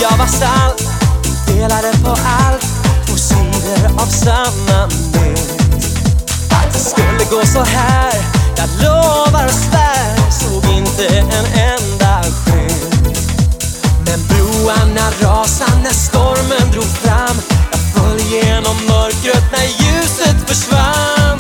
jag var salt, delade på allt, två sidor av samma mynt. Att det skulle gå så här, jag lovar och svär, såg inte en enda skymt. Men broarna rasade när stormen drog fram, jag föll genom mörkret när ljuset försvann.